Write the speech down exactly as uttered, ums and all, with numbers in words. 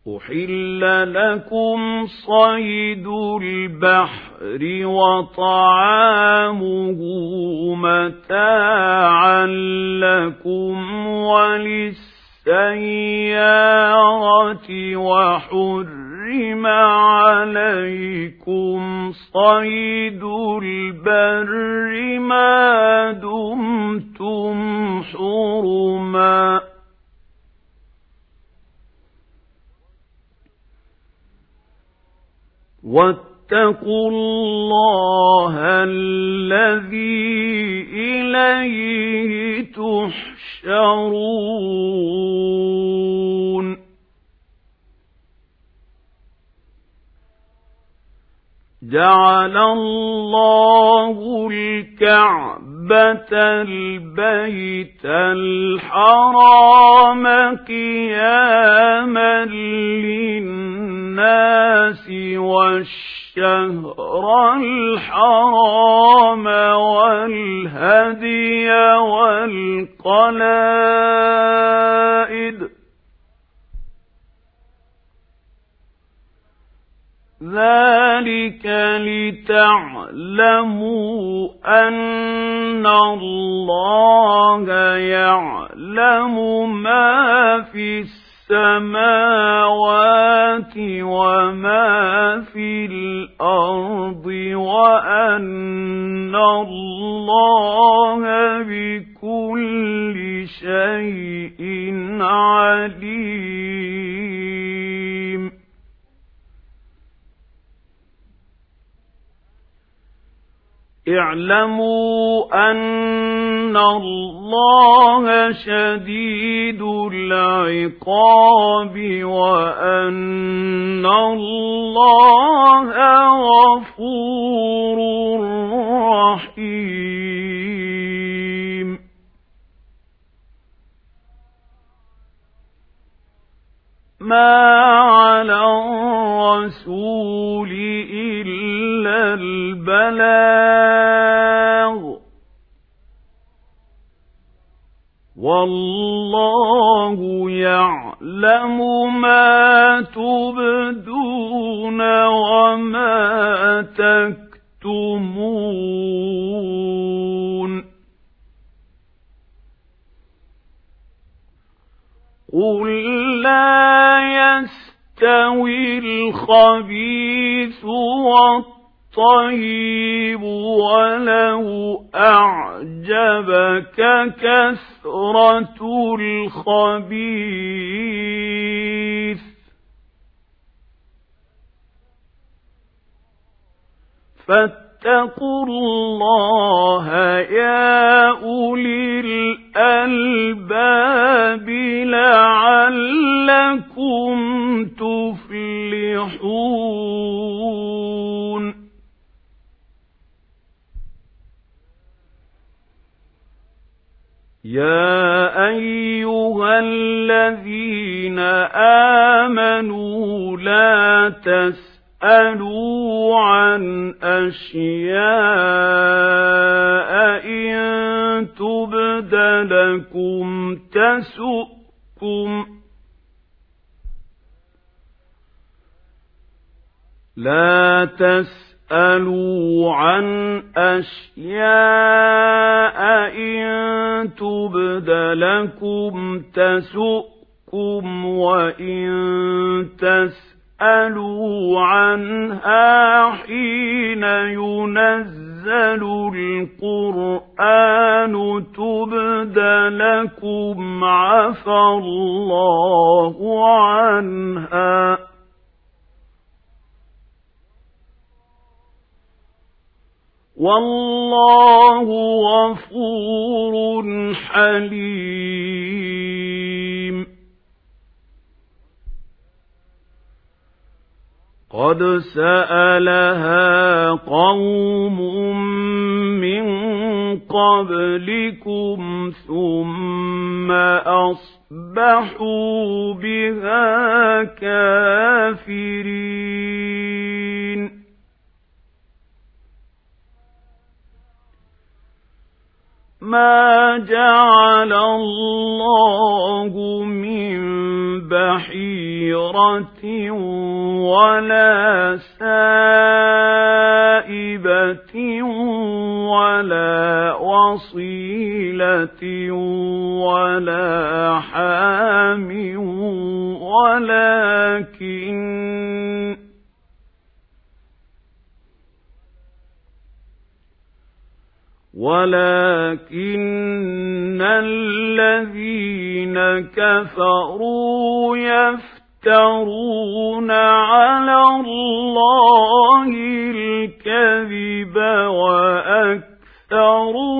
أحل لكم صيد البحر وطعامه متاعا لكم وللسيارة وحرم عليكم صيد البر ما دمتم حرما واتقوا الله الذي إليه تحشرون جعل الله الكعبة البيت الحرام قياما للناس والشهر الحرام والهدي والقلائد ذلك لتعلموا أن الله يعلم ما في السماوات وما في الأرض وأن الله بكل شيء عليم اعلموا أن الله شديد العقاب وأن الله غفور رحيم ما على الرسول إلا البلاغ والله يعلم ما تبدون وما تكتمون قل لا يستوي الخبيث والطيب ولو أعجبك كثرة الخبيث فاتقوا الله يا أولي الألباب لعلكم تفلحون يا أيها الذين آمنوا لا تسألوا اسألوا عن أشياء إن تبد لكم تسؤكم لا تسألوا عن أشياء إن تبد لكم تسؤكم وإن تسألوا اسألوا عنها حين ينزل القرآن تبد لكم عفى الله عنها والله غفور حليم قد سألها قوم من قبلكم ثم أصبحوا بها كافرين ما جعل الله من بحيرة ولا سائبة ولا وصيلة ولا حام ولكن ولكن الذين كفروا يفترون على الله الكذب وأكثرهم